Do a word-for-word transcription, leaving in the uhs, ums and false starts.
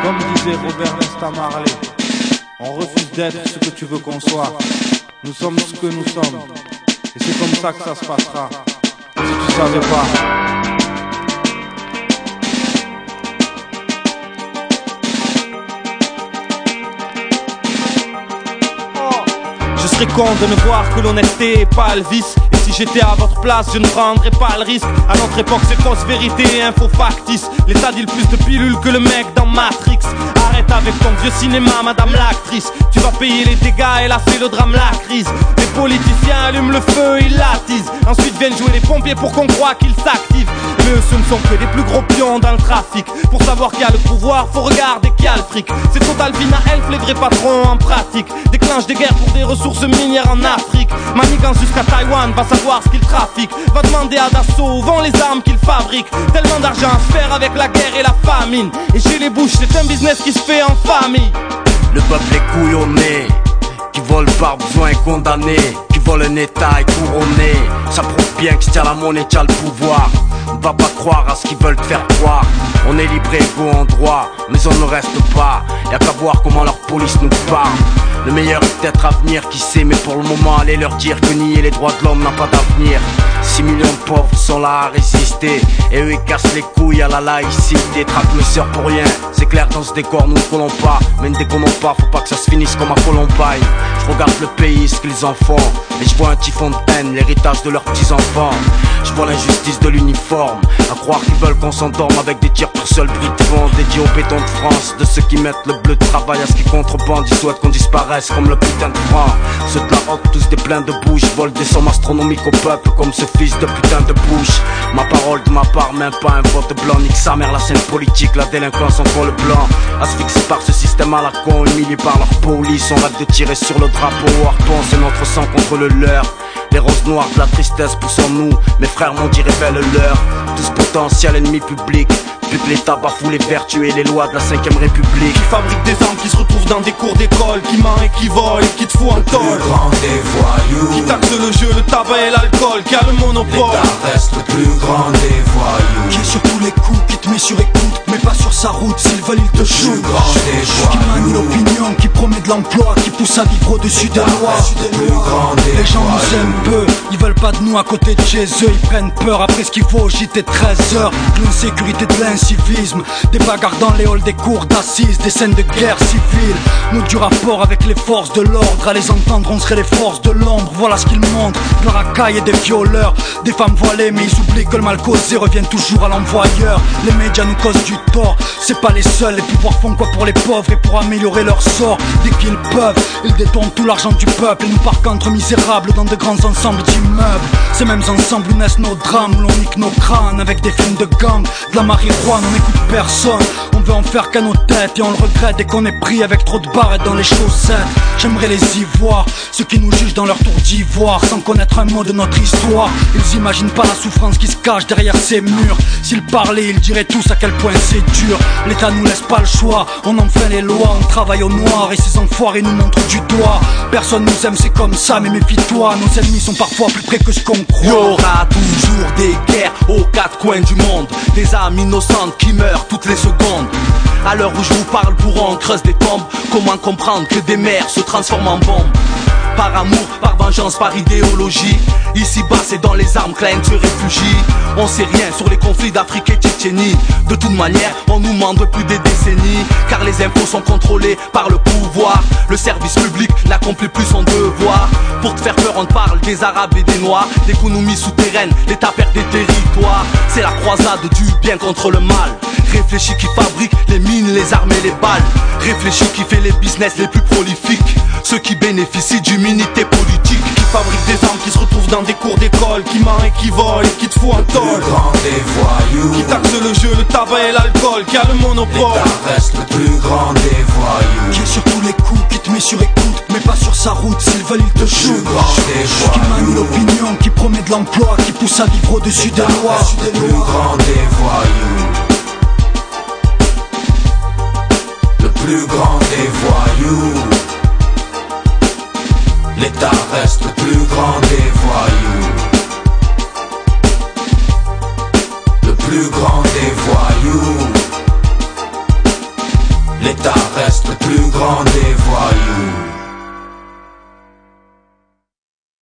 Comme disait Robert Nesta Marley, on refuse d'être ce que tu veux qu'on soit. Nous sommes ce que nous sommes. Et c'est comme ça que ça se passera. Si tu savais pas. Je serais con de ne voir que l'honnêteté et pas le vice. Et si j'étais à votre place, je ne prendrais pas le risque. À notre époque, c'est fausse vérité et info factice. L'État dit le plus de pilules que le mec dans Matrix. Arrête avec ton vieux cinéma, madame l'actrice. Tu vas payer les dégâts, elle a fait le drame, la crise. Les politiciens allument le feu, ils l'attisent. Ensuite viennent jouer les pompiers pour qu'on croie qu'ils s'activent. Mais eux, ce ne sont que des plus gros pions dans le trafic. Pour savoir qui a le pouvoir, faut regarder qui a le fric. C'est Total Vina Elf, les vrais patrons en pratique. Déclenche des guerres pour des ressources minières en Afrique. Manigance jusqu'à Taïwan, va savoir ce qu'ils trafiquent. Va demander à Dassault où vont les armes qu'ils fabriquent. Tellement d'argent à se faire avec la guerre et la famine. Et chez les Bush, c'est un business qui se fait en famille. Le peuple est couillonné, qui vole par besoin est condamné, qui vole un état est couronné. Ça prouve bien que si t'as la monnaie, t'as le pouvoir. On va pas croire à ce qu'ils veulent te faire croire. On est libre et égaux en droit, mais on ne reste pas. Y'a qu'à voir comment leur police nous parle. Le meilleur est peut-être à venir, qui sait, mais pour le moment allez leur dire que nier les droits de l'homme n'a pas d'avenir. Six millions de pauvres sont là à résister, et eux ils cassent les couilles à la laïcité. Traque le sœur pour rien, c'est clair dans ce décor nous ne collons pas. Mais ne déconnons pas, faut pas que ça se finisse comme à Columbine. Je regarde le pays, ce qu'ils en font, et je vois un typhon de haine, l'héritage de leurs petits enfants. Je vois l'injustice de l'uniforme, à croire qu'ils veulent qu'on s'endorme avec des tirs pour seul bruit de fond. Dédié au béton de France, de ceux qui mettent le bleu de travail à ce qui contrebande. Ils souhaitent qu'on disparaisse comme le putain de franc. Ceux de la rock, tous des pleins de bouche, volent des sommes astronomiques au peuple comme ce fils de putain de bouche. Ma parole de ma part, même pas un vote blanc. Nique sa mère la scène politique, la délinquance en col blanc. Asphyxié par ce système à la con, humilié par leur police. On rêve de tirer sur le drapeau au harpon, c'est notre sang contre le leur. Les roses noires de la tristesse poussent en nous, mes frères m'ont dit révèle-leur. Tout ce potentiel ennemi public, vu que l'État bafoue les vertus et les lois de la cinquième République. Qui fabrique des armes qui se retrouvent dans des cours d'école, qui ment et qui vole et qui te fout en tôle. Le plus grand des voyous, qui taxe le jeu, le tabac et l'alcool, qui a le monopole. l'État reste le plus grand des voyous, qui est sur tous les coups, qui te met sur écoute, mais pas sur sa route. S'ils veulent ils te le plus shootent. grand des Qui manie voyous, l'opinion, qui promet de l'emploi, qui pousse à vivre au-dessus des lois. le plus grand des Les gens nous voyous. aiment peu, ils veulent pas de nous à côté de chez eux. Ils prennent peur après ce qu'il faut au J T treize heures. De l'insécurité, de l'incivisme, des bagarres dans les halls, des cours d'assises, des scènes de guerre civile. Nous du rapport avec les forces de l'ordre, à les entendre on serait les forces de l'ombre. Voilà ce qu'ils montrent, de la racaille et des violeurs. Des femmes voilées mais ils oublient que le mal causé revient toujours à l'envoyeur. Les médias nous causent du tort, c'est pas les seuls. Les pouvoirs font quoi pour les pauvres et pour améliorer leur sort. Dès qu'ils peuvent, ils détournent tout l'argent du peuple et nous parquent entre misérables dans de grands ensembles d'immeubles. Ces mêmes ensembles où naissent nos drames, où l'on nique nos crânes avec des films de gang, de la marijuane, on n'écoute personne. On veut en faire qu'à nos têtes et on le regrette dès qu'on est pris avec trop de barrettes dans les chaussettes. J'aimerais les y voir, ceux qui nous jugent dans leur tour d'ivoire, sans connaître un mot de notre histoire. Ils imaginent pas la souffrance qui se cache derrière ces murs. S'ils parlaient, ils diraient tous à quel point c'est dur. L'État nous laisse pas le choix, on enfreint les lois, on travaille au noir et ces enfoirés nous montrent du doigt. Personne nous aime, c'est comme ça, mais méfie-toi, nos ennemis sont parfois plus près que ce qu'on croit. Y aura toujours des guerres aux quatre coins du monde, des âmes innocentes qui meurent toutes les secondes. À l'heure où je vous parle, pour on creuse des tombes. Comment comprendre que des mères se transforment en bombes? Par amour, par vengeance, par idéologie. Ici-bas, c'est dans les armes que la haine se réfugie. On sait rien sur les conflits d'Afrique et Tchétchénie. De toute manière, on nous ment depuis des décennies, car les infos sont contrôlées par le pouvoir. Le service public n'accomplit plus son devoir. Pour te faire peur, on te parle des Arabes et des Noirs, d'économie souterraine, l'État perd des territoires. C'est la croisade du bien contre le mal. Réfléchis qui fabrique les mines, les armes et les balles. Réfléchis qui fait les business les plus prolifiques, ceux qui bénéficient d'immunité politique. Qui fabrique des armes qui se retrouvent dans des cours d'école, qui ment et qui vole et qui te fout en le plus tôle. grand des voyous, Qui taxe le jeu, le tabac et l'alcool, qui a le monopole. l'État reste le plus grand des voyous, Qui est sur tous les coups, qui te met sur écoute, mais pas sur sa route. S'ils veulent ils te le plus shootent. grand des Qui manie voyous, l'opinion, qui promet de l'emploi, qui pousse à vivre au-dessus des lois. le plus grand des voyous, le plus grand des voyous. L'État reste le plus grand des voyous, le plus grand des voyous. reste le plus grand des voyous.